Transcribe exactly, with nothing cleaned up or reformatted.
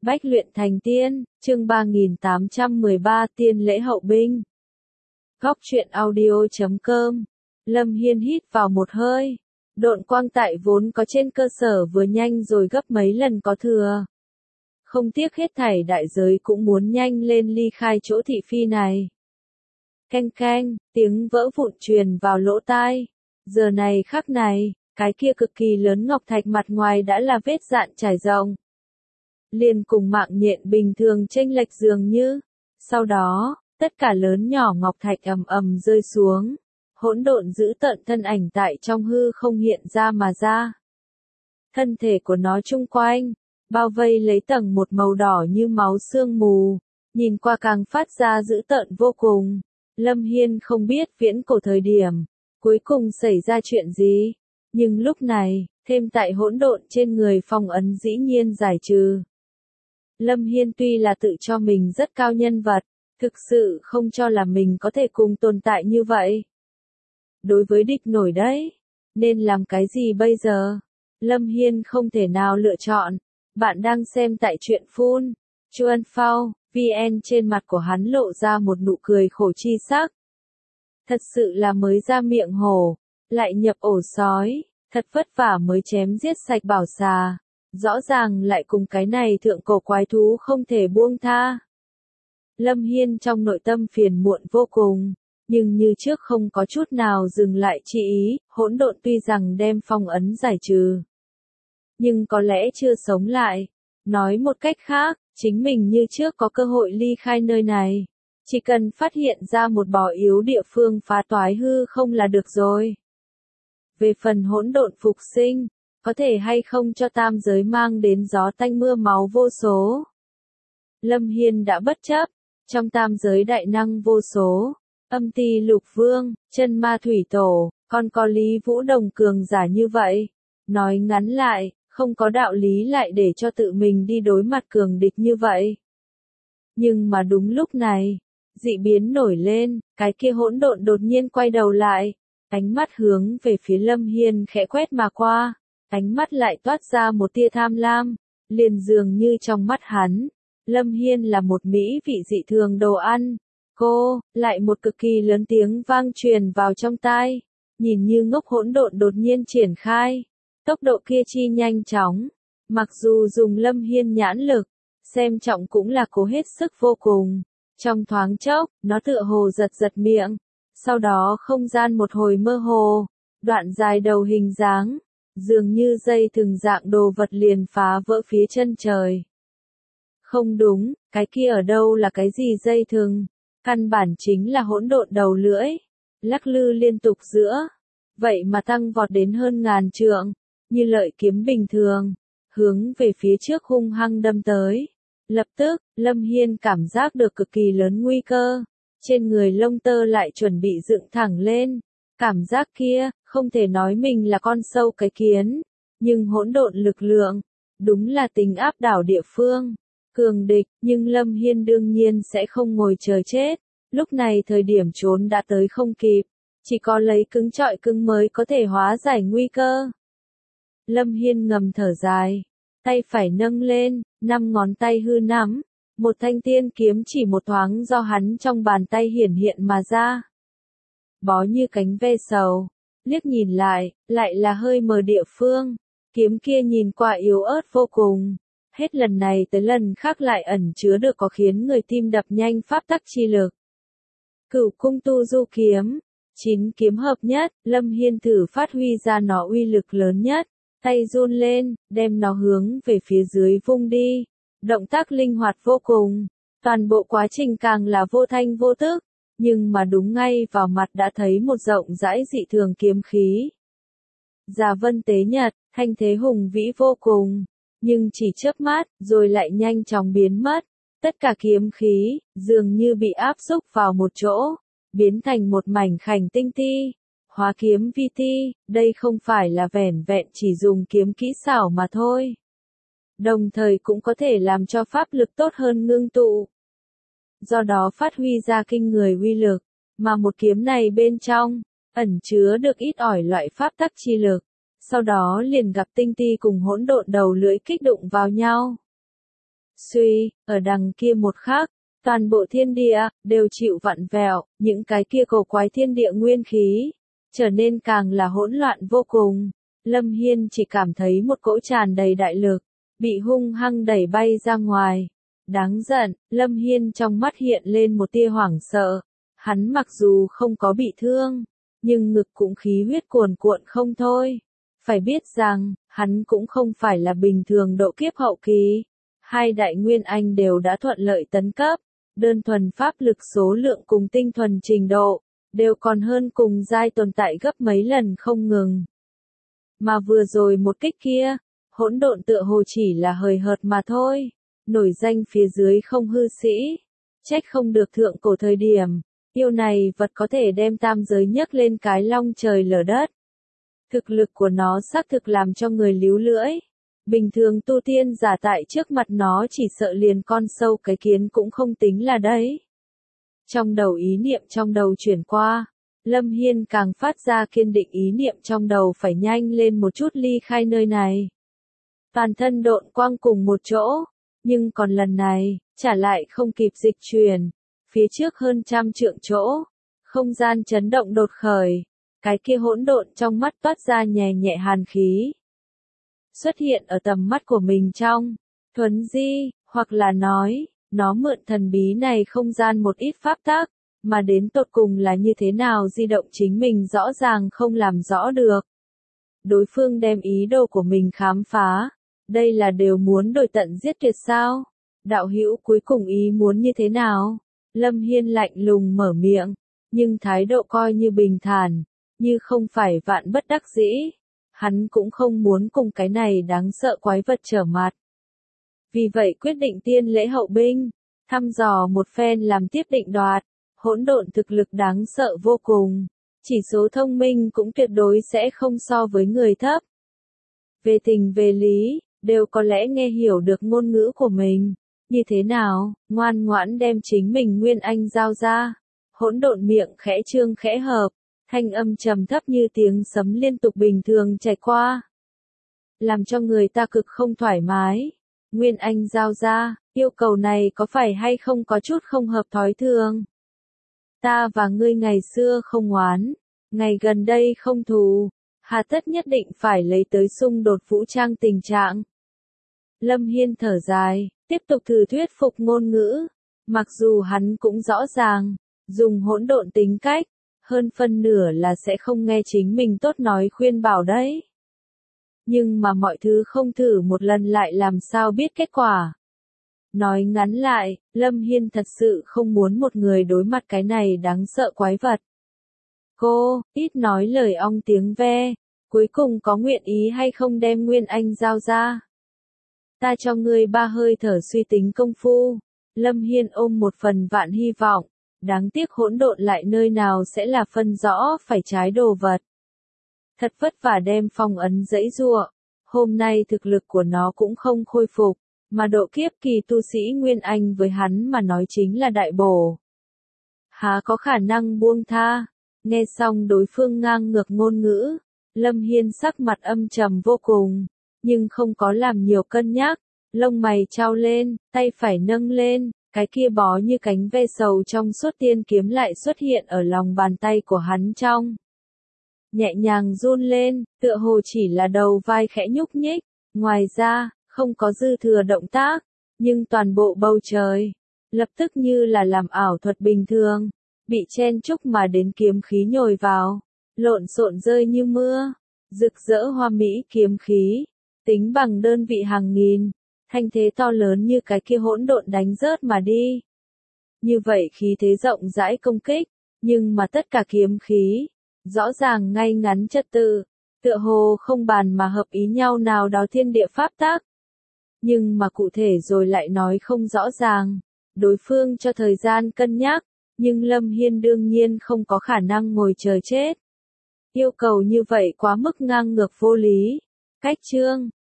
Bách luyện thành tiên, chương ba nghìn tám trăm mười ba tiên lễ hậu binh. Góc truyện audio chấm com. Lâm Hiên hít vào một hơi. Độn quang tại vốn có trên cơ sở vừa nhanh rồi gấp mấy lần có thừa. Không tiếc hết thảy đại giới cũng muốn nhanh lên ly khai chỗ thị phi này. Keng keng, tiếng vỡ vụn truyền vào lỗ tai. Giờ này khắc này, cái kia cực kỳ lớn ngọc thạch mặt ngoài đã là vết dạn trải rộng. Liền cùng mạng nhện bình thường chênh lệch dường như. Sau đó, tất cả lớn nhỏ ngọc thạch ầm ầm rơi xuống. Hỗn độn giữ tận thân ảnh tại trong hư không hiện ra mà ra. Thân thể của nó chung quanh, bao vây lấy tầng một màu đỏ như máu sương mù, nhìn qua càng phát ra dữ tợn vô cùng. Lâm Hiên không biết viễn cổ thời điểm, cuối cùng xảy ra chuyện gì, nhưng lúc này, thêm tại hỗn độn trên người phong ấn dĩ nhiên giải trừ. Lâm Hiên tuy là tự cho mình rất cao nhân vật, thực sự không cho là mình có thể cùng tồn tại như vậy. Đối với địch nổi đấy, nên làm cái gì bây giờ? Lâm Hiên không thể nào lựa chọn. Bạn đang xem tại truyện phun, Chuan Phao, vn trên mặt của hắn lộ ra một nụ cười khổ chi sắc. Thật sự là mới ra miệng hổ, lại nhập ổ sói, thật vất vả mới chém giết sạch bảo xà. Rõ ràng lại cùng cái này thượng cổ quái thú không thể buông tha. Lâm Hiên trong nội tâm phiền muộn vô cùng, nhưng như trước không có chút nào dừng lại chi ý, hỗn độn tuy rằng đem phong ấn giải trừ, nhưng có lẽ chưa sống lại. Nói một cách khác, chính mình như trước có cơ hội ly khai nơi này. Chỉ cần phát hiện ra một bò yếu địa phương phá toái hư không là được rồi. Về phần hỗn độn phục sinh, có thể hay không cho tam giới mang đến gió tanh mưa máu vô số. Lâm Hiên đã bất chấp, trong tam giới đại năng vô số, âm ti lục vương, chân ma thủy tổ, còn có Lý Vũ Đồng cường giả như vậy. Nói ngắn lại, không có đạo lý lại để cho tự mình đi đối mặt cường địch như vậy. Nhưng mà đúng lúc này, dị biến nổi lên, cái kia hỗn độn đột nhiên quay đầu lại, ánh mắt hướng về phía Lâm Hiên khẽ quét mà qua. Ánh mắt lại toát ra một tia tham lam, liền dường như trong mắt hắn, Lâm Hiên là một mỹ vị dị thường đồ ăn. Cô, lại một cực kỳ lớn tiếng vang truyền vào trong tai, nhìn như ngốc hỗn độn đột nhiên triển khai, tốc độ kia chi nhanh chóng, mặc dù dùng Lâm Hiên nhãn lực, xem trọng cũng là cố hết sức vô cùng. Trong thoáng chốc, nó tựa hồ giật giật miệng, sau đó không gian một hồi mơ hồ, đoạn dài đầu hình dáng, dường như dây thừng dạng đồ vật liền phá vỡ phía chân trời. Không đúng, cái kia ở đâu là cái gì dây thừng, căn bản chính là hỗn độn đầu lưỡi, lắc lư liên tục giữa, vậy mà tăng vọt đến hơn ngàn trượng, như lợi kiếm bình thường, hướng về phía trước hung hăng đâm tới. Lập tức, Lâm Hiên cảm giác được cực kỳ lớn nguy cơ, trên người lông tơ lại chuẩn bị dựng thẳng lên. Cảm giác kia, không thể nói mình là con sâu cái kiến, nhưng hỗn độn lực lượng, đúng là tính áp đảo địa phương, cường địch, nhưng Lâm Hiên đương nhiên sẽ không ngồi chờ chết, lúc này thời điểm trốn đã tới không kịp, chỉ có lấy cứng trọi cứng mới có thể hóa giải nguy cơ. Lâm Hiên ngầm thở dài, tay phải nâng lên, năm ngón tay hư nắm, một thanh tiên kiếm chỉ một thoáng do hắn trong bàn tay hiển hiện mà ra. Bó như cánh ve sầu, liếc nhìn lại, lại là hơi mờ địa phương, kiếm kia nhìn qua yếu ớt vô cùng, hết lần này tới lần khác lại ẩn chứa được có khiến người tim đập nhanh pháp tắc chi lực. Cửu cung tu du kiếm, chín kiếm hợp nhất, Lâm Hiên thử phát huy ra nó uy lực lớn nhất, tay run lên, đem nó hướng về phía dưới vung đi, động tác linh hoạt vô cùng, toàn bộ quá trình càng là vô thanh vô tức. Nhưng mà đúng ngay vào mặt đã thấy một rộng rãi dị thường kiếm khí. Già vân tế nhật, thanh thế hùng vĩ vô cùng, nhưng chỉ chớp mắt, rồi lại nhanh chóng biến mất. Tất cả kiếm khí, dường như bị áp xúc vào một chỗ, biến thành một mảnh khảnh tinh ti. Hóa kiếm vi ti, đây không phải là vẻn vẹn chỉ dùng kiếm kỹ xảo mà thôi. Đồng thời cũng có thể làm cho pháp lực tốt hơn ngưng tụ. Do đó phát huy ra kinh người uy lực, mà một kiếm này bên trong, ẩn chứa được ít ỏi loại pháp tắc chi lực, sau đó liền gặp tinh ti cùng hỗn độn đầu lưỡi kích đụng vào nhau. Suy, ở đằng kia một khắc, toàn bộ thiên địa, đều chịu vặn vẹo, những cái kia cổ quái thiên địa nguyên khí, trở nên càng là hỗn loạn vô cùng. Lâm Hiên chỉ cảm thấy một cỗ tràn đầy đại lực, bị hung hăng đẩy bay ra ngoài. Đáng giận, Lâm Hiên trong mắt hiện lên một tia hoảng sợ. Hắn mặc dù không có bị thương, nhưng ngực cũng khí huyết cuồn cuộn không thôi. Phải biết rằng, hắn cũng không phải là bình thường độ kiếp hậu kỳ. Hai đại nguyên anh đều đã thuận lợi tấn cấp, đơn thuần pháp lực số lượng cùng tinh thuần trình độ, đều còn hơn cùng giai tồn tại gấp mấy lần không ngừng. Mà vừa rồi một kích kia, hỗn độn tựa hồ chỉ là hời hợt mà thôi, nổi danh phía dưới không hư sĩ, trách không được thượng cổ thời điểm, yêu này vật có thể đem tam giới nhấc lên cái long trời lở đất. Thực lực của nó xác thực làm cho người líu lưỡi. Bình thường tu tiên giả tại trước mặt nó chỉ sợ liền con sâu cái kiến cũng không tính là đấy. Trong đầu ý niệm trong đầu chuyển qua, Lâm Hiên càng phát ra kiên định ý niệm trong đầu phải nhanh lên một chút ly khai nơi này. Toàn thân độn quang cùng một chỗ, nhưng còn lần này, trả lại không kịp dịch chuyển, phía trước hơn trăm trượng chỗ, không gian chấn động đột khởi, cái kia hỗn độn trong mắt toát ra nhẹ nhẹ hàn khí. Xuất hiện ở tầm mắt của mình trong, thuấn di, hoặc là nói, nó mượn thần bí này không gian một ít pháp tắc, mà đến tột cùng là như thế nào di động chính mình rõ ràng không làm rõ được. Đối phương đem ý đồ của mình khám phá, đây là đều muốn đổi tận giết tuyệt sao? Đạo hữu cuối cùng ý muốn như thế nào? Lâm Hiên lạnh lùng mở miệng, nhưng thái độ coi như bình thản, như không phải vạn bất đắc dĩ. Hắn cũng không muốn cùng cái này đáng sợ quái vật trở mặt. Vì vậy quyết định tiên lễ hậu binh, thăm dò một phen làm tiếp định đoạt, hỗn độn thực lực đáng sợ vô cùng, chỉ số thông minh cũng tuyệt đối sẽ không so với người thấp. Về tình về lý, đều có lẽ nghe hiểu được ngôn ngữ của mình, như thế nào, ngoan ngoãn đem chính mình nguyên anh giao ra, hỗn độn miệng khẽ trương khẽ hợp. Thanh âm trầm thấp như tiếng sấm liên tục bình thường chảy qua. Làm cho người ta cực không thoải mái. Nguyên Anh giao ra, yêu cầu này có phải hay không có chút không hợp thói thường. Ta và ngươi ngày xưa không oán, ngày gần đây không thù, hà tất nhất định phải lấy tới xung đột vũ trang tình trạng. Lâm Hiên thở dài, tiếp tục thử thuyết phục ngôn ngữ. Mặc dù hắn cũng rõ ràng, dùng hỗn độn tính cách, hơn phân nửa là sẽ không nghe chính mình tốt nói khuyên bảo đấy. Nhưng mà mọi thứ không thử một lần lại làm sao biết kết quả. Nói ngắn lại, Lâm Hiên thật sự không muốn một người đối mặt cái này đáng sợ quái vật. Cô, ít nói lời ong tiếng ve, cuối cùng có nguyện ý hay không đem Nguyên Anh giao ra. Ta cho ngươi ba hơi thở suy tính công phu. Lâm Hiên ôm một phần vạn hy vọng. Đáng tiếc hỗn độn lại nơi nào sẽ là phân rõ phải trái đồ vật. Thật vất vả đem phong ấn dãy giụa, hôm nay thực lực của nó cũng không khôi phục, mà độ kiếp kỳ tu sĩ Nguyên Anh với hắn mà nói chính là đại bổ. Há có khả năng buông tha, nghe xong đối phương ngang ngược ngôn ngữ, Lâm Hiên sắc mặt âm trầm vô cùng, nhưng không có làm nhiều cân nhắc, lông mày trao lên, tay phải nâng lên. Cái kia bó như cánh ve sầu trong suốt tiên kiếm lại xuất hiện ở lòng bàn tay của hắn trong. Nhẹ nhàng run lên, tựa hồ chỉ là đầu vai khẽ nhúc nhích, ngoài ra, không có dư thừa động tác, nhưng toàn bộ bầu trời, lập tức như là làm ảo thuật bình thường, bị chen chúc mà đến kiếm khí nhồi vào, lộn xộn rơi như mưa, rực rỡ hoa mỹ kiếm khí, tính bằng đơn vị hàng nghìn. Thanh thế to lớn như cái kia hỗn độn đánh rớt mà đi. Như vậy khí thế rộng rãi công kích, nhưng mà tất cả kiếm khí, rõ ràng ngay ngắn trật tự, tựa hồ không bàn mà hợp ý nhau nào đó thiên địa pháp tắc. Nhưng mà cụ thể rồi lại nói không rõ ràng, đối phương cho thời gian cân nhắc, nhưng Lâm Hiên đương nhiên không có khả năng ngồi chờ chết. Yêu cầu như vậy quá mức ngang ngược vô lý. Cách chương